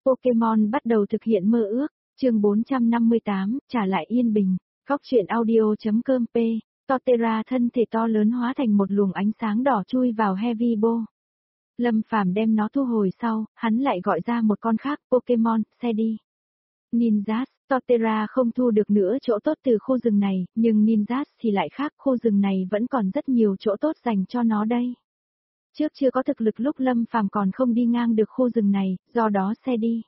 Pokemon bắt đầu thực hiện mơ ước, chương 458, trả lại yên bình, góc truyện audio.com p. Torterra thân thể to lớn hóa thành một luồng ánh sáng đỏ chui vào Heavy Ball. Lâm Phàm đem nó thu hồi sau, hắn lại gọi ra một con khác, Pokemon, Shady. Ninjas, Torterra không thu được nữa chỗ tốt từ khu rừng này, nhưng Ninjas thì lại khác, khu rừng này vẫn còn rất nhiều chỗ tốt dành cho nó đây. Trước chưa có thực lực lúc Lâm Phàm còn không đi ngang được khu rừng này, do đó Shady.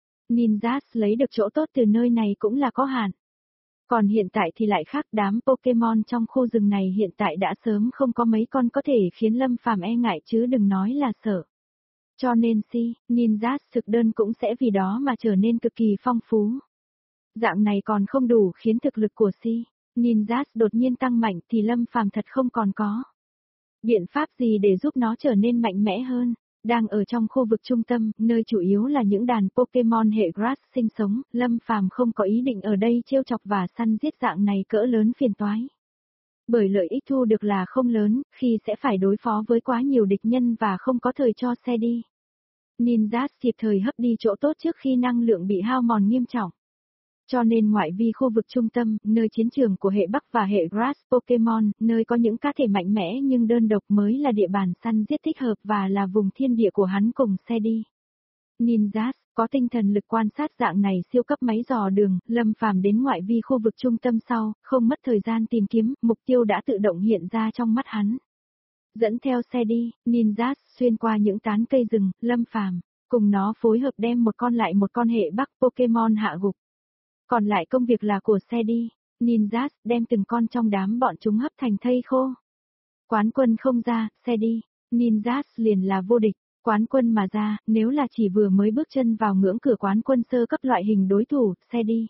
Ninjas lấy được chỗ tốt từ nơi này cũng là có hạn. Còn hiện tại thì lại khác, đám Pokemon trong khu rừng này hiện tại đã sớm không có mấy con có thể khiến Lâm Phàm e ngại chứ đừng nói là sợ. Cho nên Ninjas thực đơn cũng sẽ vì đó mà trở nên cực kỳ phong phú. Dạng này còn không đủ khiến thực lực của Ninjas đột nhiên tăng mạnh thì Lâm Phàm thật không còn có biện pháp gì để giúp nó trở nên mạnh mẽ hơn. Đang ở trong khu vực trung tâm, nơi chủ yếu là những đàn Pokemon hệ Grass sinh sống, Lâm Phàm không có ý định ở đây trêu chọc và săn giết dạng này cỡ lớn phiền toái. Bởi lợi ích thu được là không lớn, khi sẽ phải đối phó với quá nhiều địch nhân và không có thời cho xe đi. Ninjas kịp thời hấp đi chỗ tốt trước khi năng lượng bị hao mòn nghiêm trọng. Cho nên ngoại vi khu vực trung tâm, nơi chiến trường của hệ Bắc và hệ Grass Pokemon, nơi có những cá thể mạnh mẽ nhưng đơn độc mới là địa bàn săn giết thích hợp và là vùng thiên địa của hắn cùng Shady. Ninjas, có tinh thần lực quan sát dạng này siêu cấp máy dò đường, Lâm Phàm đến ngoại vi khu vực trung tâm sau, không mất thời gian tìm kiếm, mục tiêu đã tự động hiện ra trong mắt hắn. Dẫn theo Shady, Ninjas xuyên qua những tán cây rừng, Lâm Phàm cùng nó phối hợp đem một con hệ Bắc Pokemon hạ gục. Còn lại công việc là của Shady, Ninjas đem từng con trong đám bọn chúng hấp thành thây khô. Quán quân không ra, Shady, Ninjas liền là vô địch. Quán quân mà ra, nếu là chỉ vừa mới bước chân vào ngưỡng cửa quán quân sơ cấp loại hình đối thủ, Shady.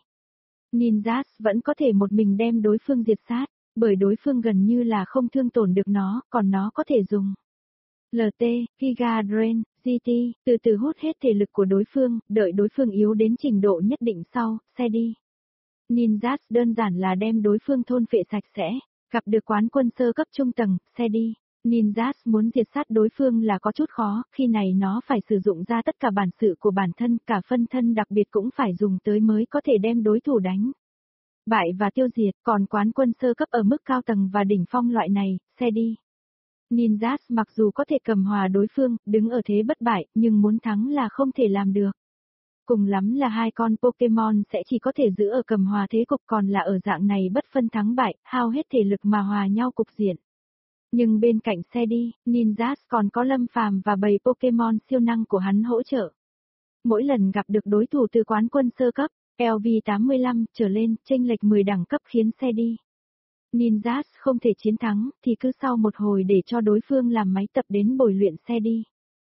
Ninjas vẫn có thể một mình đem đối phương diệt sát, bởi đối phương gần như là không thương tổn được nó, còn nó có thể dùng LT, Giga Drain, GT, từ từ hút hết thể lực của đối phương, đợi đối phương yếu đến trình độ nhất định sau, Shady. Ninjas đơn giản là đem đối phương thôn phệ sạch sẽ, gặp được quán quân sơ cấp trung tầng, Shady. Ninjas muốn diệt sát đối phương là có chút khó, khi này nó phải sử dụng ra tất cả bản sự của bản thân, cả phân thân đặc biệt cũng phải dùng tới mới có thể đem đối thủ đánh bại và tiêu diệt, còn quán quân sơ cấp ở mức cao tầng và đỉnh phong loại này, Shady. Ninjas mặc dù có thể cầm hòa đối phương, đứng ở thế bất bại, nhưng muốn thắng là không thể làm được. Cùng lắm là hai con Pokemon sẽ chỉ có thể giữ ở cầm hòa thế cục, còn là ở dạng này bất phân thắng bại, hao hết thể lực mà hòa nhau cục diện. Nhưng bên cạnh Shady, Ninjas còn có Lâm Phàm và bầy Pokemon siêu năng của hắn hỗ trợ. Mỗi lần gặp được đối thủ từ quán quân sơ cấp, LV85 trở lên, chênh lệch 10 đẳng cấp khiến Shady. Ninjas không thể chiến thắng, thì cứ sau một hồi để cho đối phương làm máy tập đến bồi luyện Shady.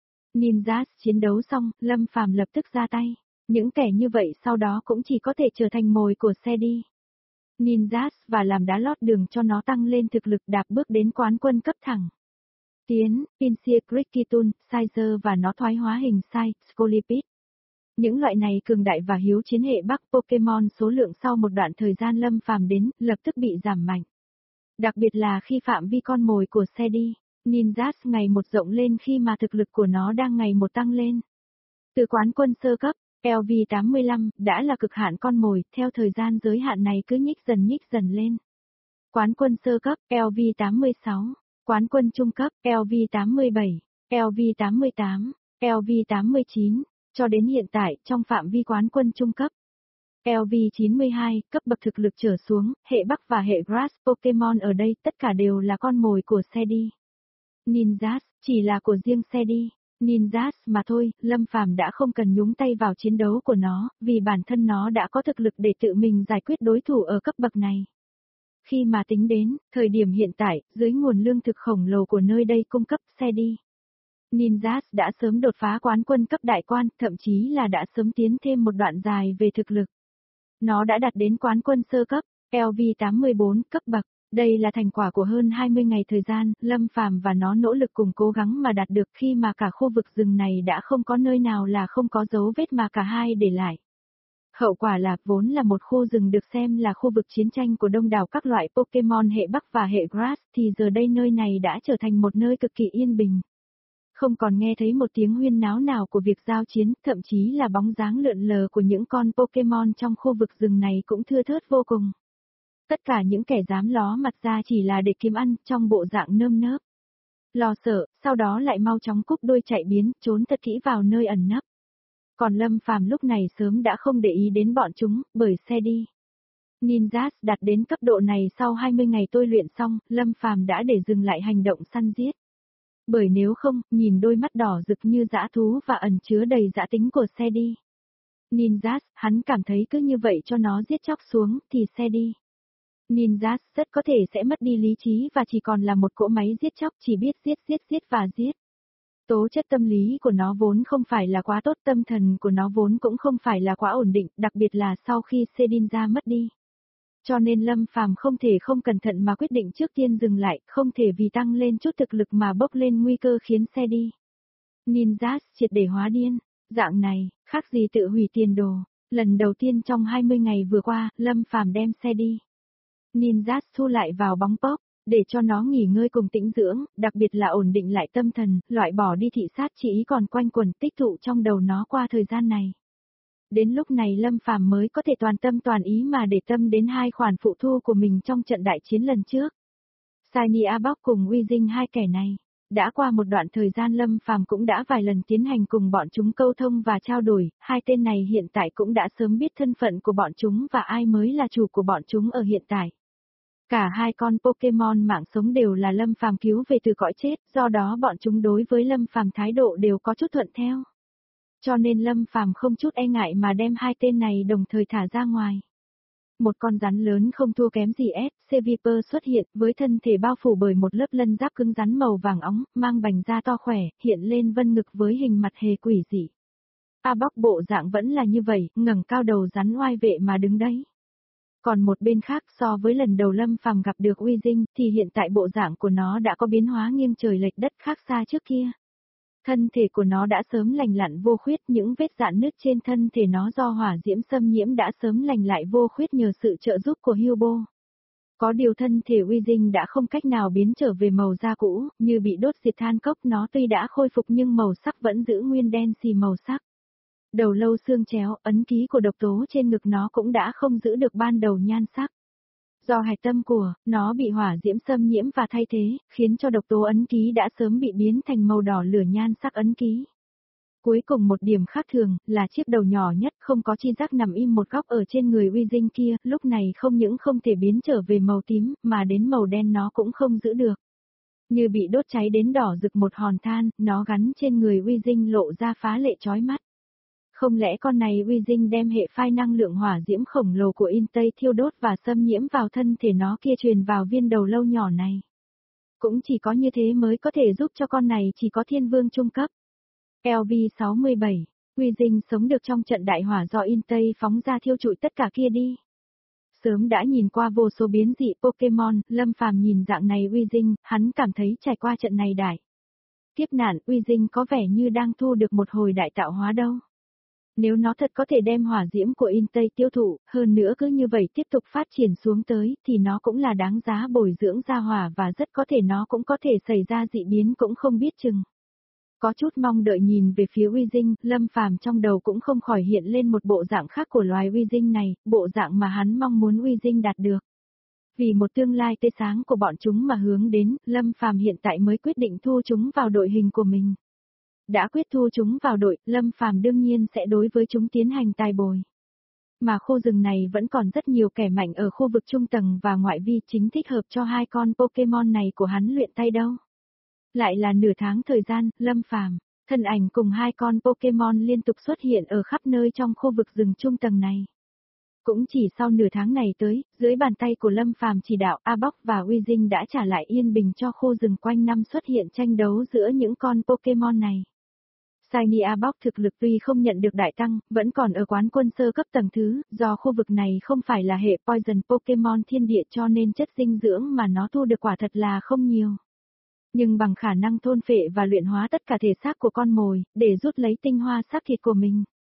Ninjas chiến đấu xong, Lâm Phàm lập tức ra tay. Những kẻ như vậy sau đó cũng chỉ có thể trở thành mồi của Shady. Ninjas và làm đá lót đường cho nó tăng lên thực lực đạp bước đến quán quân cấp thẳng. Tiến, Pinsir Cricketun, Sizer và nó thoái hóa hình Sai, Scolipede. Những loại này cường đại và hiếu chiến hệ Bắc Pokemon số lượng sau một đoạn thời gian Lâm Phàm đến, lập tức bị giảm mạnh. Đặc biệt là khi phạm vi con mồi của Shady, Ninjas ngày một rộng lên khi mà thực lực của nó đang ngày một tăng lên. Từ quán quân sơ cấp, LV85 đã là cực hạn con mồi, theo thời gian giới hạn này cứ nhích dần lên. Quán quân sơ cấp, LV86, quán quân trung cấp, LV87, LV88, LV89, cho đến hiện tại, trong phạm vi quán quân trung cấp. LV92, cấp bậc thực lực trở xuống, hệ Bắc và hệ Grass Pokemon ở đây tất cả đều là con mồi của Shady. Ninjas, chỉ là của riêng Shady. Ninjas mà thôi, Lâm Phàm đã không cần nhúng tay vào chiến đấu của nó, vì bản thân nó đã có thực lực để tự mình giải quyết đối thủ ở cấp bậc này. Khi mà tính đến, thời điểm hiện tại, dưới nguồn lương thực khổng lồ của nơi đây cung cấp Shady. Ninjas đã sớm đột phá quán quân cấp đại quan, thậm chí là đã sớm tiến thêm một đoạn dài về thực lực. Nó đã đạt đến quán quân sơ cấp, LV84 cấp bậc. Đây là thành quả của hơn 20 ngày thời gian, Lâm Phàm và nó nỗ lực cùng cố gắng mà đạt được khi mà cả khu vực rừng này đã không có nơi nào là không có dấu vết mà cả hai để lại. Hậu quả là vốn là một khu rừng được xem là khu vực chiến tranh của đông đảo các loại Pokemon hệ Bắc và hệ Grass thì giờ đây nơi này đã trở thành một nơi cực kỳ yên bình. Không còn nghe thấy một tiếng huyên náo nào của việc giao chiến, thậm chí là bóng dáng lượn lờ của những con Pokemon trong khu vực rừng này cũng thưa thớt vô cùng. Tất cả những kẻ dám ló mặt ra chỉ là để kiếm ăn, trong bộ dạng nơm nớp. Lo sợ, sau đó lại mau chóng cúp đuôi chạy biến, trốn thật kỹ vào nơi ẩn nấp. Còn Lâm Phàm lúc này sớm đã không để ý đến bọn chúng, bởi xe đi. Ninjas đạt đến cấp độ này sau 20 ngày tôi luyện xong, Lâm Phàm đã để dừng lại hành động săn giết. Bởi nếu không, nhìn đôi mắt đỏ rực như dã thú và ẩn chứa đầy dã tính của xe đi. Ninjas, hắn cảm thấy cứ như vậy cho nó giết chóc xuống, thì xe đi. Ninjas rất có thể sẽ mất đi lý trí và chỉ còn là một cỗ máy giết chóc chỉ biết giết và giết. Tố chất tâm lý của nó vốn không phải là quá tốt, tâm thần của nó vốn cũng không phải là quá ổn định, đặc biệt là sau khi Sedinja mất đi. Cho nên Lâm Phàm không thể không cẩn thận mà quyết định trước tiên dừng lại, không thể vì tăng lên chút thực lực mà bốc lên nguy cơ khiến xe đi. Ninjas triệt để hóa điên, dạng này, khác gì tự hủy tiền đồ. Lần đầu tiên trong 20 ngày vừa qua, Lâm Phàm đem xe đi. Ninjas thu lại vào bóng pop, để cho nó nghỉ ngơi cùng tĩnh dưỡng, đặc biệt là ổn định lại tâm thần, loại bỏ đi thị sát chỉ ý còn quanh quẩn tích tụ trong đầu nó qua thời gian này. Đến lúc này Lâm Phàm mới có thể toàn tâm toàn ý mà để tâm đến hai khoản phụ thu của mình trong trận đại chiến lần trước. Shiny Arbok cùng Uy Dinh, hai kẻ này. Đã qua một đoạn thời gian Lâm Phàm cũng đã vài lần tiến hành cùng bọn chúng câu thông và trao đổi, hai tên này hiện tại cũng đã sớm biết thân phận của bọn chúng và ai mới là chủ của bọn chúng ở hiện tại. Cả hai con Pokemon mạng sống đều là Lâm Phàm cứu về từ cõi chết, do đó bọn chúng đối với Lâm Phàm thái độ đều có chút thuận theo. Cho nên Lâm Phàm không chút e ngại mà đem hai tên này đồng thời thả ra ngoài. Một con rắn lớn không thua kém gì SC Viper xuất hiện với thân thể bao phủ bởi một lớp lân giáp cứng rắn màu vàng óng, mang bành da to khỏe, hiện lên vân ngực với hình mặt hề quỷ dị. Arbok bộ dạng vẫn là như vậy, ngẩng cao đầu rắn oai vệ mà đứng đấy. Còn một bên khác so với lần đầu Lâm Phàm gặp được Uy Dinh thì hiện tại bộ dạng của nó đã có biến hóa nghiêng trời lệch đất khác xa trước kia. Thân thể của nó đã sớm lành lặn vô khuyết, những vết rạn nứt trên thân thể nó do hỏa diễm xâm nhiễm đã sớm lành lại vô khuyết nhờ sự trợ giúp của Hyubo. Có điều thân thể Uy Dinh đã không cách nào biến trở về màu da cũ, như bị đốt diệt than cốc, nó tuy đã khôi phục nhưng màu sắc vẫn giữ nguyên đen xì màu sắc. Đầu lâu xương chéo, ấn ký của độc tố trên ngực nó cũng đã không giữ được ban đầu nhan sắc. Do hạch tâm của nó bị hỏa diễm xâm nhiễm và thay thế, khiến cho độc tố ấn ký đã sớm bị biến thành màu đỏ lửa nhan sắc ấn ký. Cuối cùng một điểm khác thường là chiếc đầu nhỏ nhất không có chi giác nằm im một góc ở trên người Uy Dinh kia, lúc này không những không thể biến trở về màu tím, mà đến màu đen nó cũng không giữ được. Như bị đốt cháy đến đỏ rực một hòn than, nó gắn trên người Uy Dinh lộ ra phá lệ chói mắt. Không lẽ con này Uy Dinh đem hệ phai năng lượng hỏa diễm khổng lồ của Intei thiêu đốt và xâm nhiễm vào thân thể nó kia truyền vào viên đầu lâu nhỏ này. Cũng chỉ có như thế mới có thể giúp cho con này chỉ có thiên vương trung cấp. LV67, Uy Dinh sống được trong trận đại hỏa do Intei phóng ra thiêu trụi tất cả kia đi. Sớm đã nhìn qua vô số biến dị Pokemon, Lâm Phàm nhìn dạng này Uy Dinh, hắn cảm thấy trải qua trận này đại kiếp nạn, Uy Dinh có vẻ như đang thu được một hồi đại tạo hóa đâu. Nếu nó thật có thể đem hỏa diễm của Intei tiêu thụ, hơn nữa cứ như vậy tiếp tục phát triển xuống tới, thì nó cũng là đáng giá bồi dưỡng ra hỏa và rất có thể nó cũng có thể xảy ra dị biến cũng không biết chừng. Có chút mong đợi nhìn về phía Uy Dinh, Lâm Phàm trong đầu cũng không khỏi hiện lên một bộ dạng khác của loài Uy Dinh này, bộ dạng mà hắn mong muốn Uy Dinh đạt được. Vì một tương lai tươi sáng của bọn chúng mà hướng đến, Lâm Phàm hiện tại mới quyết định thu chúng vào đội hình của mình. Đã quyết thu chúng vào đội, Lâm Phàm đương nhiên sẽ đối với chúng tiến hành tài bồi. Mà khu rừng này vẫn còn rất nhiều kẻ mạnh ở khu vực trung tầng và ngoại vi, chính thích hợp cho hai con Pokemon này của hắn luyện tay đâu. Lại là nửa tháng thời gian, Lâm Phàm, thân ảnh cùng hai con Pokemon liên tục xuất hiện ở khắp nơi trong khu vực rừng trung tầng này. Cũng chỉ sau nửa tháng này tới, dưới bàn tay của Lâm Phàm chỉ đạo, Arbok và Uy Dinh đã trả lại yên bình cho khu rừng quanh năm xuất hiện tranh đấu giữa những con Pokemon này. Shiny Arbok thực lực tuy không nhận được đại tăng, vẫn còn ở quán quân sơ cấp tầng thứ, do khu vực này không phải là hệ Poison Pokemon thiên địa cho nên chất dinh dưỡng mà nó thu được quả thật là không nhiều. Nhưng bằng khả năng thôn phệ và luyện hóa tất cả thể xác của con mồi, để rút lấy tinh hoa xác thịt của mình.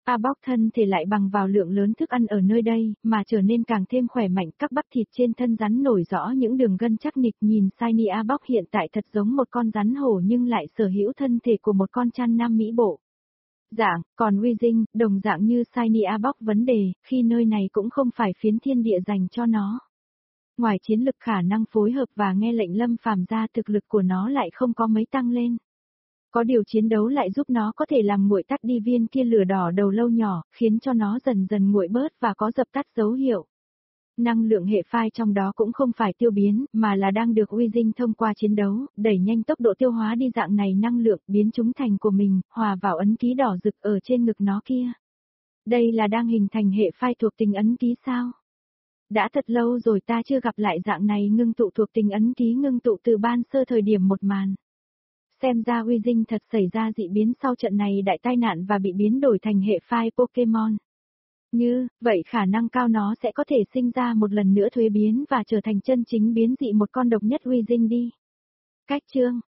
A Bóc thân thể lại bằng vào lượng lớn thức ăn ở nơi đây, mà trở nên càng thêm khỏe mạnh, các bắp thịt trên thân rắn nổi rõ những đường gân chắc nịch, nhìn Shiny A Bóc hiện tại thật giống một con rắn hổ nhưng lại sở hữu thân thể của một con chăn nam mỹ bộ. Dạng, còn Uy Dinh, đồng dạng như Shiny A Bóc vấn đề, khi nơi này cũng không phải phiến thiên địa dành cho nó. Ngoài chiến lực khả năng phối hợp và nghe lệnh Lâm Phàm ra, thực lực của nó lại không có mấy tăng lên. Có điều chiến đấu lại giúp nó có thể làm nguội tắt đi viên kia lửa đỏ đầu lâu nhỏ, khiến cho nó dần dần nguội bớt và có dập tắt dấu hiệu. Năng lượng hệ phai trong đó cũng không phải tiêu biến, mà là đang được Uy Dinh thông qua chiến đấu, đẩy nhanh tốc độ tiêu hóa đi dạng này năng lượng, biến chúng thành của mình, hòa vào ấn ký đỏ rực ở trên ngực nó kia. Đây là đang hình thành hệ phai thuộc tính ấn ký sao? Đã thật lâu rồi ta chưa gặp lại dạng này ngưng tụ thuộc tính ấn ký ngưng tụ từ ban sơ thời điểm một màn. Xem ra Uy Dinh thật xảy ra dị biến sau trận này đại tai nạn và bị biến đổi thành hệ phai Pokemon. Như, vậy khả năng cao nó sẽ có thể sinh ra một lần nữa thuế biến và trở thành chân chính biến dị một con độc nhất Uy Dinh đi. Cách chương